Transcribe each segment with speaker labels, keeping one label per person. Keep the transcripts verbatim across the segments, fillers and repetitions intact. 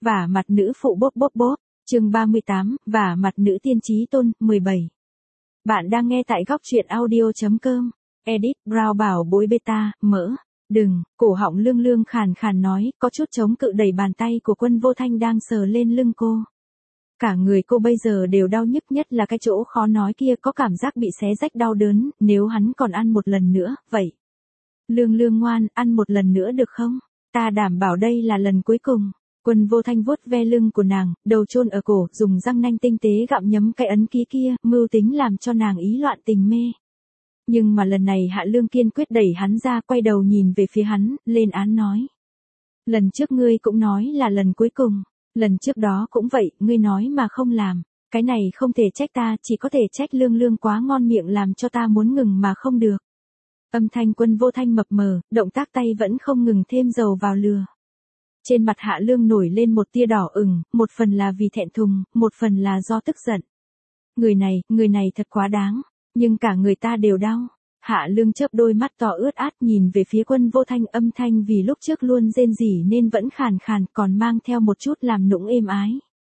Speaker 1: Vả mặt nữ phụ bốp bốp bốp, chương ba mươi tám, vả mặt nữ tiên chí tôn, mười bảy. Bạn đang nghe tại góc truyện audio.com, edit, Brown bảo bối beta, mỡ, đừng, cổ họng lương lương khàn khàn nói, có chút chống cự đẩy bàn tay của Quân Vô Thanh đang sờ lên lưng cô. Cả người cô bây giờ đều đau nhức, nhất là cái chỗ khó nói kia, có cảm giác bị xé rách đau đớn, nếu hắn còn ăn một lần nữa, vậy. Lương lương ngoan, ăn một lần nữa được không? Ta đảm bảo đây là lần cuối cùng. Quân Vô Thanh vuốt ve lưng của nàng, đầu chôn ở cổ, dùng răng nanh tinh tế gặm nhấm cái ấn ký kia, mưu tính làm cho nàng ý loạn tình mê. Nhưng mà lần này Hạ Lương kiên quyết đẩy hắn ra, quay đầu nhìn về phía hắn, lên án nói. Lần trước ngươi cũng nói là lần cuối cùng, lần trước đó cũng vậy, ngươi nói mà không làm. Cái này không thể trách ta, chỉ có thể trách Lương Lương quá ngon miệng làm cho ta muốn ngừng mà không được. Âm thanh Quân Vô Thanh mập mờ, động tác tay vẫn không ngừng thêm dầu vào lửa. Trên mặt Hạ Lương nổi lên một tia đỏ ửng, một phần là vì thẹn thùng, một phần là do tức giận. Người này, người này thật quá đáng, nhưng cả người ta đều đau. Hạ Lương chớp đôi mắt to ướt át nhìn về phía Quân Vô Thanh, âm thanh vì lúc trước luôn rên rỉ nên vẫn khàn khàn, còn mang theo một chút làm nũng êm ái.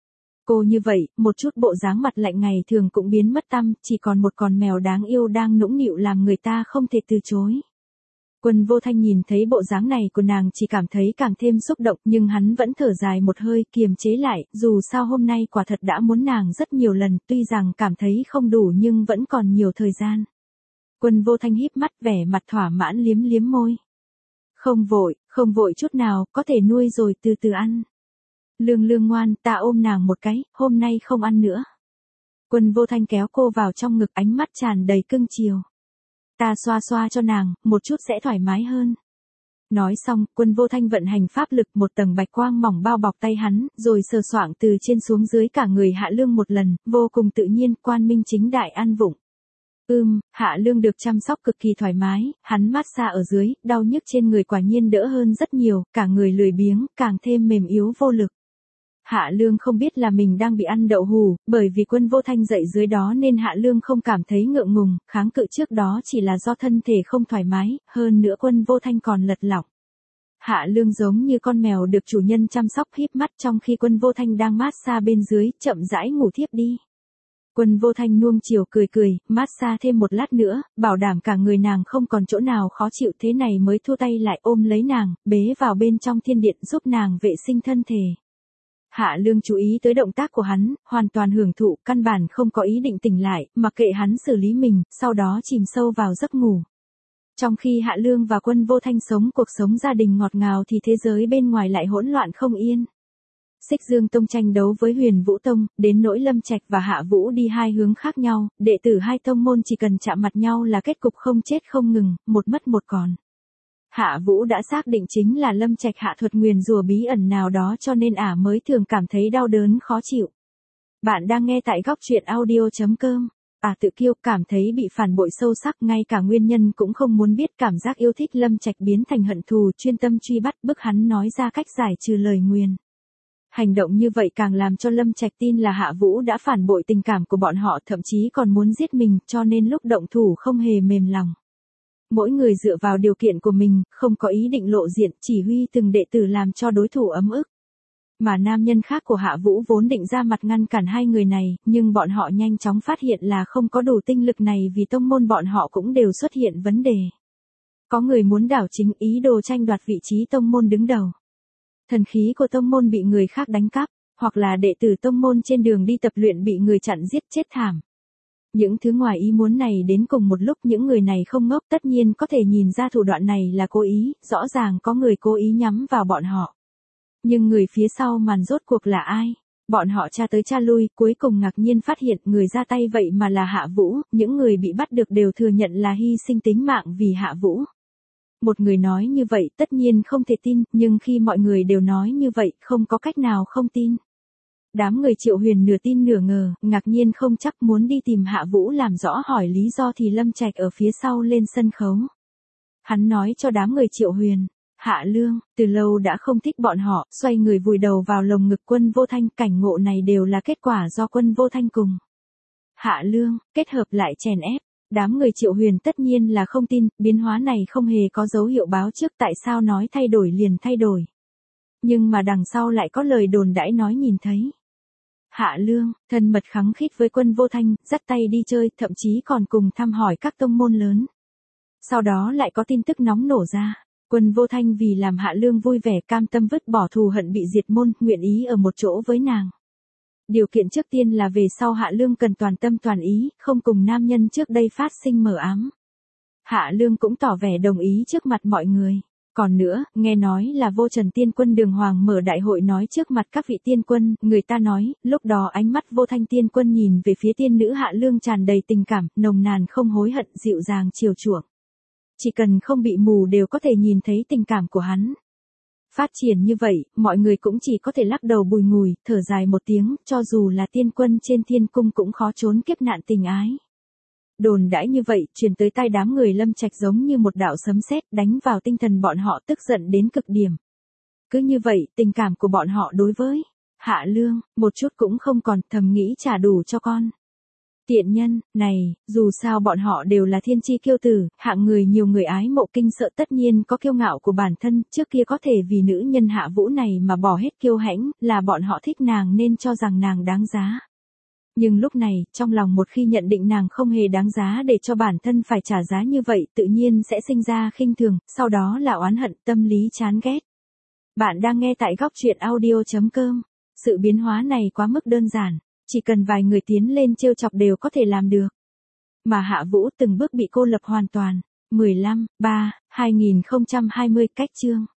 Speaker 1: Cô như vậy, một chút bộ dáng mặt lạnh ngày thường cũng biến mất tăm, chỉ còn một con mèo đáng yêu đang nũng nịu làm người ta không thể từ chối. Quân Vô Thanh nhìn thấy bộ dáng này của nàng chỉ cảm thấy càng thêm xúc động, nhưng hắn vẫn thở dài một hơi, kiềm chế lại, dù sao hôm nay quả thật đã muốn nàng rất nhiều lần, tuy rằng cảm thấy không đủ nhưng vẫn còn nhiều thời gian. Quân Vô Thanh híp mắt, vẻ mặt thỏa mãn liếm liếm môi. Không vội, không vội chút nào, có thể nuôi rồi từ từ ăn. Lương lương ngoan, ta ôm nàng một cái, hôm nay không ăn nữa. Quân Vô Thanh kéo cô vào trong ngực, ánh mắt tràn đầy cưng chiều. Ta xoa xoa cho nàng, một chút sẽ thoải mái hơn. Nói xong, Quân Vô Thanh vận hành pháp lực, một tầng bạch quang mỏng bao bọc tay hắn, rồi sờ soạng từ trên xuống dưới cả người Hạ Lương một lần, vô cùng tự nhiên, quang minh chính đại ăn vụng. Ưm, Hạ Lương được chăm sóc cực kỳ thoải mái, hắn mát xa ở dưới, đau nhức trên người quả nhiên đỡ hơn rất nhiều, cả người lười biếng, càng thêm mềm yếu vô lực. Hạ Lương không biết là mình đang bị ăn đậu hù, bởi vì Quân Vô Thanh dậy dưới đó nên Hạ Lương không cảm thấy ngượng ngùng, kháng cự trước đó chỉ là do thân thể không thoải mái, hơn nữa Quân Vô Thanh còn lật lọng. Hạ Lương giống như con mèo được chủ nhân chăm sóc, híp mắt trong khi Quân Vô Thanh đang mát xa bên dưới, chậm rãi ngủ thiếp đi. Quân Vô Thanh nuông chiều cười cười, mát xa thêm một lát nữa, bảo đảm cả người nàng không còn chỗ nào khó chịu, thế này mới thua tay lại ôm lấy nàng, bế vào bên trong thiên điện giúp nàng vệ sinh thân thể. Hạ Lương chú ý tới động tác của hắn, hoàn toàn hưởng thụ, căn bản không có ý định tỉnh lại, mặc kệ hắn xử lý mình, sau đó chìm sâu vào giấc ngủ. Trong khi Hạ Lương và Quân Vô Thanh sống cuộc sống gia đình ngọt ngào thì thế giới bên ngoài lại hỗn loạn không yên. Xích Dương Tông tranh đấu với Huyền Vũ Tông, đến nỗi Lâm Trạch và Hạ Vũ đi hai hướng khác nhau, đệ tử hai tông môn chỉ cần chạm mặt nhau là kết cục không chết không ngừng, một mất một còn. Hạ Vũ đã xác định chính là Lâm Trạch hạ thuật nguyền rủa bí ẩn nào đó cho nên ả mới thường cảm thấy đau đớn khó chịu. Bạn đang nghe tại góc truyện audio.com. Ả tự kiêu, cảm thấy bị phản bội sâu sắc, ngay cả nguyên nhân cũng không muốn biết, cảm giác yêu thích Lâm Trạch biến thành hận thù, chuyên tâm truy bắt, bức hắn nói ra cách giải trừ lời nguyền. Hành động như vậy càng làm cho Lâm Trạch tin là Hạ Vũ đã phản bội tình cảm của bọn họ, thậm chí còn muốn giết mình, cho nên lúc động thủ không hề mềm lòng. Mỗi người dựa vào điều kiện của mình, không có ý định lộ diện, chỉ huy từng đệ tử làm cho đối thủ ấm ức. Mà nam nhân khác của Hạ Vũ vốn định ra mặt ngăn cản hai người này, nhưng bọn họ nhanh chóng phát hiện là không có đủ tinh lực này vì tông môn bọn họ cũng đều xuất hiện vấn đề. Có người muốn đảo chính, ý đồ tranh đoạt vị trí tông môn đứng đầu. Thần khí của tông môn bị người khác đánh cắp, hoặc là đệ tử tông môn trên đường đi tập luyện bị người chặn giết chết thảm. Những thứ ngoài ý muốn này đến cùng một lúc, những người này không ngốc, tất nhiên có thể nhìn ra thủ đoạn này là cố ý, rõ ràng có người cố ý nhắm vào bọn họ. Nhưng người phía sau màn rốt cuộc là ai? Bọn họ tra tới tra lui, cuối cùng ngạc nhiên phát hiện người ra tay vậy mà là Hạ Vũ, những người bị bắt được đều thừa nhận là hy sinh tính mạng vì Hạ Vũ. Một người nói như vậy tất nhiên không thể tin, nhưng khi mọi người đều nói như vậy, không có cách nào không tin. Đám người Triệu Huyền nửa tin nửa ngờ, ngạc nhiên không chắc, muốn đi tìm Hạ Vũ làm rõ hỏi lý do thì Lâm Trạch ở phía sau lên sân khấu. Hắn nói cho đám người Triệu Huyền, Hạ Lương, từ lâu đã không thích bọn họ, xoay người vùi đầu vào lồng ngực Quân Vô Thanh, cảnh ngộ này đều là kết quả do Quân Vô Thanh cùng Hạ Lương, kết hợp lại chèn ép. Đám người Triệu Huyền tất nhiên là không tin, biến hóa này không hề có dấu hiệu báo trước, tại sao nói thay đổi liền thay đổi. nhưng mà đằng sau lại có lời đồn đãi nói nhìn thấy. Hạ Lương, thân mật khăng khít với Quân Vô Thanh, dắt tay đi chơi, thậm chí còn cùng thăm hỏi các tông môn lớn. Sau đó lại có tin tức nóng nổ ra, Quân Vô Thanh vì làm Hạ Lương vui vẻ cam tâm vứt bỏ thù hận bị diệt môn, nguyện ý ở một chỗ với nàng. Điều kiện trước tiên là về sau Hạ Lương cần toàn tâm toàn ý, không cùng nam nhân trước đây phát sinh mờ ám. Hạ Lương cũng tỏ vẻ đồng ý trước mặt mọi người. Còn nữa, nghe nói là Vô Trần Tiên Quân Đường Hoàng mở đại hội nói trước mặt các vị tiên quân, người ta nói, lúc đó ánh mắt Vô Thanh Tiên Quân nhìn về phía tiên nữ Hạ Lương tràn đầy tình cảm, nồng nàn không hối hận, dịu dàng chiều chuộng. Chỉ cần không bị mù đều có thể nhìn thấy tình cảm của hắn. Phát triển như vậy, mọi người cũng chỉ có thể lắc đầu bùi ngùi, thở dài một tiếng, cho dù là tiên quân trên thiên cung cũng khó trốn kiếp nạn tình ái. Đồn đãi như vậy, truyền tới tai đám người Lâm Trạch giống như một đạo sấm sét đánh vào tinh thần bọn họ tức giận đến cực điểm. Cứ như vậy, tình cảm của bọn họ đối với Hạ Lương, một chút cũng không còn, thầm nghĩ trả đủ cho con. Tiện nhân, này, dù sao bọn họ đều là thiên chi kiêu tử, hạng người nhiều người ái mộ kinh sợ tất nhiên có kiêu ngạo của bản thân, trước kia có thể vì nữ nhân Hạ Vũ này mà bỏ hết kiêu hãnh, là bọn họ thích nàng nên cho rằng nàng đáng giá. Nhưng lúc này, trong lòng một khi nhận định nàng không hề đáng giá để cho bản thân phải trả giá như vậy, tự nhiên sẽ sinh ra khinh thường, sau đó là oán hận, tâm lý chán ghét. Bạn đang nghe tại góc truyện audio chấm com. Sự biến hóa này quá mức đơn giản, chỉ cần vài người tiến lên trêu chọc đều có thể làm được. Mà Hạ Vũ từng bước bị cô lập hoàn toàn. mười lăm, ba, hai nghìn không trăm hai mươi cách chương.